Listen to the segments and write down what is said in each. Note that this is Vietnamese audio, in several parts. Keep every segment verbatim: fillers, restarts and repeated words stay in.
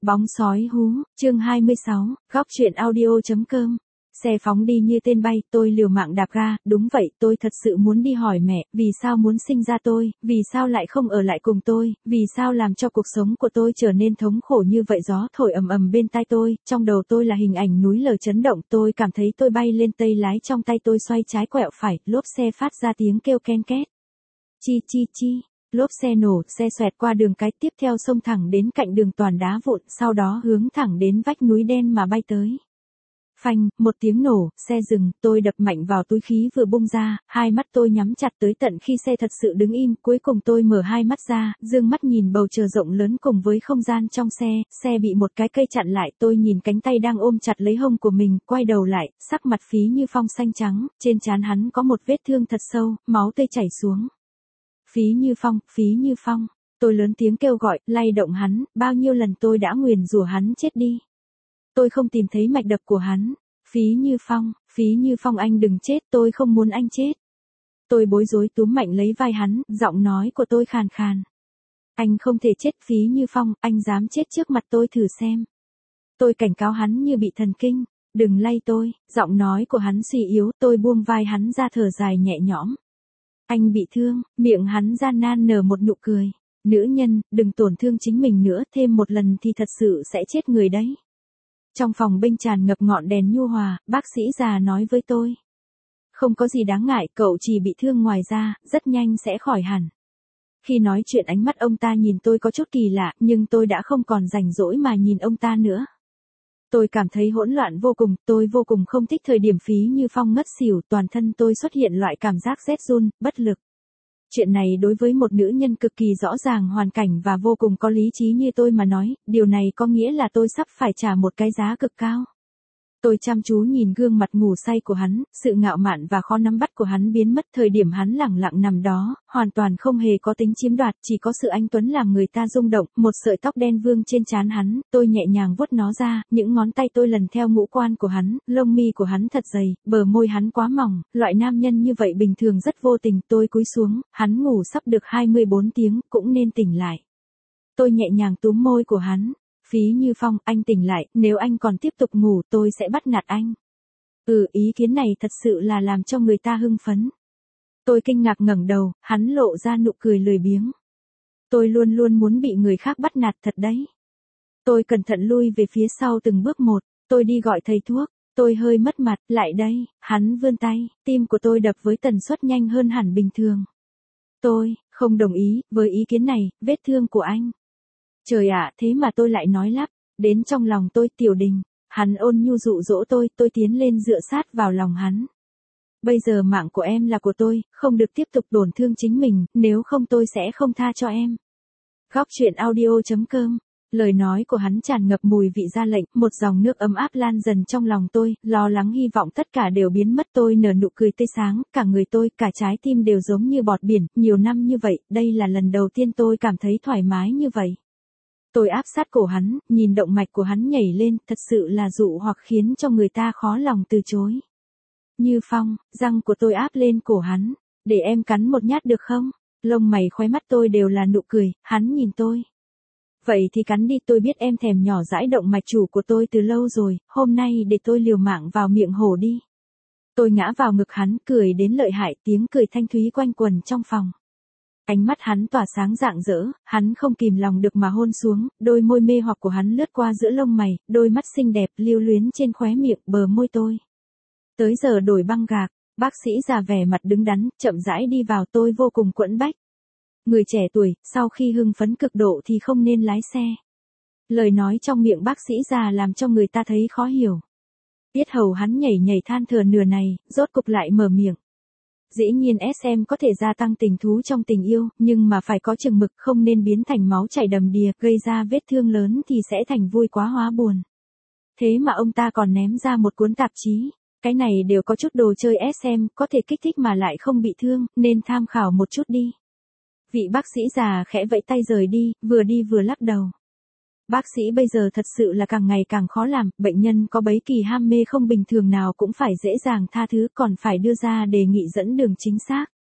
Bóng sói hú, chương hai mươi sáu, góc truyện audio.com. Xe phóng đi như tên bay, tôi liều mạng đạp ga, đúng vậy, tôi thật sự muốn đi hỏi mẹ, vì sao muốn sinh ra tôi, vì sao lại không ở lại cùng tôi, vì sao làm cho cuộc sống của tôi trở nên thống khổ như vậy. Gió thổi ầm ầm bên tai tôi, trong đầu tôi là hình ảnh núi lở chấn động, tôi cảm thấy tôi bay lên, tay lái trong tay tôi xoay trái quẹo phải, lốp xe phát ra tiếng kêu ken két. Chi chi chi. Lốp xe nổ, xe xoẹt qua đường cái, tiếp theo xông thẳng đến cạnh đường toàn đá vụn, sau đó hướng thẳng đến vách núi đen mà bay tới. Phanh, một tiếng nổ, xe dừng, tôi đập mạnh vào túi khí vừa bung ra, hai mắt tôi nhắm chặt tới tận khi xe thật sự đứng im, cuối cùng tôi mở hai mắt ra, dương mắt nhìn bầu trời rộng lớn cùng với không gian trong xe, xe bị một cái cây chặn lại, tôi nhìn cánh tay đang ôm chặt lấy hông của mình, quay đầu lại, sắc mặt Phí Như Phong xanh trắng, trên trán hắn có một vết thương thật sâu, máu tươi chảy xuống. Phí Như Phong, Phí Như Phong, tôi lớn tiếng kêu gọi, lay động hắn, bao nhiêu lần tôi đã nguyền rủa hắn chết đi. Tôi không tìm thấy mạch đập của hắn. Phí Như Phong, Phí Như Phong, anh đừng chết, tôi không muốn anh chết. Tôi bối rối túm mạnh lấy vai hắn, giọng nói của tôi khàn khàn. Anh không thể chết Phí Như Phong, anh dám chết trước mặt tôi thử xem. Tôi cảnh cáo hắn như bị thần kinh, đừng lay tôi, giọng nói của hắn suy yếu, tôi buông vai hắn ra thở dài nhẹ nhõm. Anh bị thương, miệng hắn gian nan nở một nụ cười. Nữ nhân, đừng tổn thương chính mình nữa, thêm một lần thì thật sự sẽ chết người đấy. Trong phòng bênh tràn ngập ngọn đèn nhu hòa, bác sĩ già nói với tôi. Không có gì đáng ngại, cậu chỉ bị thương ngoài da, rất nhanh sẽ khỏi hẳn. Khi nói chuyện ánh mắt ông ta nhìn tôi có chút kỳ lạ, nhưng tôi đã không còn rảnh rỗi mà nhìn ông ta nữa. Tôi cảm thấy hỗn loạn vô cùng, tôi vô cùng không thích thời điểm Phí Như Phong ngất xỉu, toàn thân tôi xuất hiện loại cảm giác rét run, bất lực. Chuyện này đối với một nữ nhân cực kỳ rõ ràng hoàn cảnh và vô cùng có lý trí như tôi mà nói, điều này có nghĩa là tôi sắp phải trả một cái giá cực cao. Tôi chăm chú nhìn gương mặt ngủ say của hắn, sự ngạo mạn và khó nắm bắt của hắn biến mất thời điểm hắn lẳng lặng nằm đó, hoàn toàn không hề có tính chiếm đoạt, chỉ có sự anh tuấn làm người ta rung động, một sợi tóc đen vương trên trán hắn, tôi nhẹ nhàng vuốt nó ra, những ngón tay tôi lần theo ngũ quan của hắn, lông mi của hắn thật dày, bờ môi hắn quá mỏng, loại nam nhân như vậy bình thường rất vô tình, tôi cúi xuống, hắn ngủ sắp được hai mươi bốn tiếng, cũng nên tỉnh lại. Tôi nhẹ nhàng túm môi của hắn. Phí Như Phong, anh tỉnh lại, nếu anh còn tiếp tục ngủ tôi sẽ bắt nạt anh. Ừ, ý kiến này thật sự là làm cho người ta hưng phấn. Tôi kinh ngạc ngẩng đầu, hắn lộ ra nụ cười lười biếng. Tôi luôn luôn muốn bị người khác bắt nạt thật đấy. Tôi cẩn thận lui về phía sau từng bước một, tôi đi gọi thầy thuốc, tôi hơi mất mặt, lại đây, hắn vươn tay, tim của tôi đập với tần suất nhanh hơn hẳn bình thường. Tôi, không đồng ý, với ý kiến này, vết thương của anh. Trời ạ, thế mà tôi lại nói lắp, đến trong lòng tôi. Tiểu Đình, hắn ôn nhu dụ dỗ tôi, tôi tiến lên dựa sát vào lòng hắn. Bây giờ mạng của em là của tôi, không được tiếp tục tổn thương chính mình, nếu không tôi sẽ không tha cho em. Góc truyện audio.com, lời nói của hắn tràn ngập mùi vị ra lệnh, một dòng nước ấm áp lan dần trong lòng tôi, lo lắng hy vọng tất cả đều biến mất. Tôi nở nụ cười tươi sáng, cả người tôi, cả trái tim đều giống như bọt biển, nhiều năm như vậy, đây là lần đầu tiên tôi cảm thấy thoải mái như vậy. Tôi áp sát cổ hắn, nhìn động mạch của hắn nhảy lên, thật sự là dụ hoặc khiến cho người ta khó lòng từ chối. Như Phong, răng của tôi áp lên cổ hắn, để em cắn một nhát được không? Lông mày khóe mắt tôi đều là nụ cười, hắn nhìn tôi. Vậy thì cắn đi, tôi biết em thèm nhỏ dãi động mạch chủ của tôi từ lâu rồi, hôm nay để tôi liều mạng vào miệng hổ đi. Tôi ngã vào ngực hắn, cười đến lợi hại, tiếng cười thanh thúy quanh quần trong phòng. Ánh mắt hắn tỏa sáng rạng rỡ, hắn không kìm lòng được mà hôn xuống, đôi môi mê hoặc của hắn lướt qua giữa lông mày, đôi mắt xinh đẹp lưu luyến trên khóe miệng, bờ môi tôi. Tới giờ đổi băng gạc, bác sĩ già vẻ mặt đứng đắn, chậm rãi đi vào, tôi vô cùng quẫn bách. Người trẻ tuổi, sau khi hưng phấn cực độ thì không nên lái xe. Lời nói trong miệng bác sĩ già làm cho người ta thấy khó hiểu. Yết hầu hắn nhảy nhảy than thở nửa này, rốt cục lại mở miệng. Dĩ nhiên ét em có thể gia tăng tình thú trong tình yêu, nhưng mà phải có chừng mực, không nên biến thành máu chảy đầm đìa, gây ra vết thương lớn thì sẽ thành vui quá hóa buồn. Thế mà ông ta còn ném ra một cuốn tạp chí, cái này đều có chút đồ chơi ét em, có thể kích thích mà lại không bị thương, nên tham khảo một chút đi. Vị bác sĩ già khẽ vẫy tay rời đi, vừa đi vừa lắc đầu. Bác sĩ bây giờ thật sự là càng ngày càng khó làm, bệnh nhân có bấy kỳ ham mê không bình thường nào cũng phải dễ dàng tha thứ, còn phải đưa ra đề nghị dẫn đường chính xác.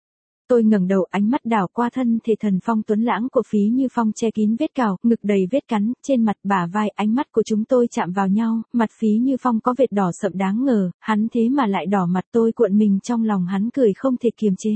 Tôi ngẩng đầu, ánh mắt đảo qua thân thể thần phong tuấn lãng của Phí Như Phong che kín vết cào, ngực đầy vết cắn, trên mặt bả vai, ánh mắt của chúng tôi chạm vào nhau, mặt Phí Như Phong có vệt đỏ sậm đáng ngờ, hắn thế mà lại đỏ mặt. Tôi cuộn mình trong lòng hắn, cười không thể kiềm chế.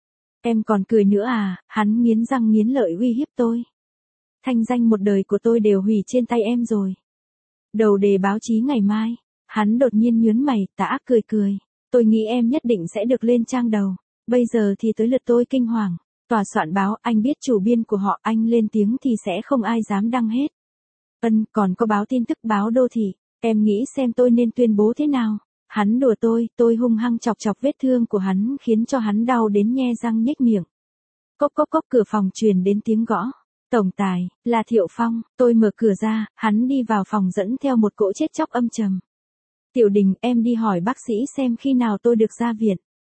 Em còn cười nữa à? Hắn nghiến răng nghiến lợi uy hiếp tôi. Thanh danh một đời của tôi đều hủy trên tay em rồi. Đầu đề báo chí ngày mai. Hắn đột nhiên nhướng mày, tà ác cười cười. Tôi nghĩ em nhất định sẽ được lên trang đầu. Bây giờ thì tới lượt tôi kinh hoàng. Tòa soạn báo, anh biết chủ biên của họ, anh lên tiếng thì sẽ không ai dám đăng hết. Ân, còn có báo tin tức, báo Đô Thị. Em nghĩ xem tôi nên tuyên bố thế nào? Hắn đùa tôi, tôi hung hăng chọc chọc vết thương của hắn, khiến cho hắn đau đến nhe răng nhếch miệng. Cốc cốc cốc, cửa phòng truyền đến tiếng gõ. Tổng tài, là Thiệu Phong. Tôi mở cửa ra, hắn đi vào phòng dẫn theo một cỗ chết chóc âm trầm. Tiểu Đình, em đi hỏi bác sĩ xem khi nào tôi được ra viện.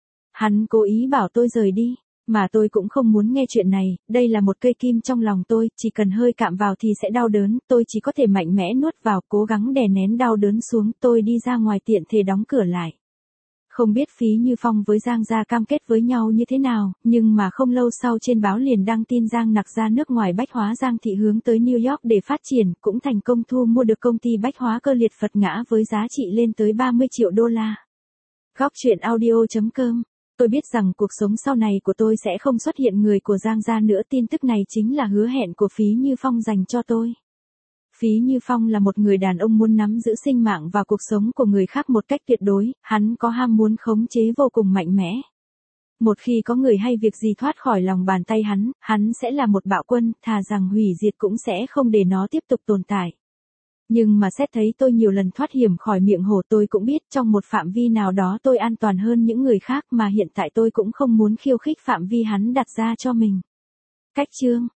Hắn cố ý bảo tôi rời đi, mà tôi cũng không muốn nghe chuyện này, đây là một cây kim trong lòng tôi, chỉ cần hơi cạm vào thì sẽ đau đớn, tôi chỉ có thể mạnh mẽ nuốt vào, cố gắng đè nén đau đớn xuống, tôi đi ra ngoài tiện thể đóng cửa lại. Không biết Phí Như Phong với Giang Gia cam kết với nhau như thế nào, nhưng mà không lâu sau trên báo liền đăng tin Giang Nặc ra nước ngoài bách hóa Giang Thị hướng tới New York để phát triển, cũng thành công thu mua được công ty bách hóa Cơ Liệt Phật Ngã với giá trị lên tới ba mươi triệu đô la. Góc truyện audio chấm com. Tôi biết rằng cuộc sống sau này của tôi sẽ không xuất hiện người của Giang Gia nữa, tin tức này chính là hứa hẹn của Phí Như Phong dành cho tôi. Phí Như Phong là một người đàn ông muốn nắm giữ sinh mạng và cuộc sống của người khác một cách tuyệt đối, hắn có ham muốn khống chế vô cùng mạnh mẽ. Một khi có người hay việc gì thoát khỏi lòng bàn tay hắn, hắn sẽ là một bạo quân, thà rằng hủy diệt cũng sẽ không để nó tiếp tục tồn tại. Nhưng mà xét thấy tôi nhiều lần thoát hiểm khỏi miệng hổ, tôi cũng biết trong một phạm vi nào đó tôi an toàn hơn những người khác, mà hiện tại tôi cũng không muốn khiêu khích phạm vi hắn đặt ra cho mình. Cách chương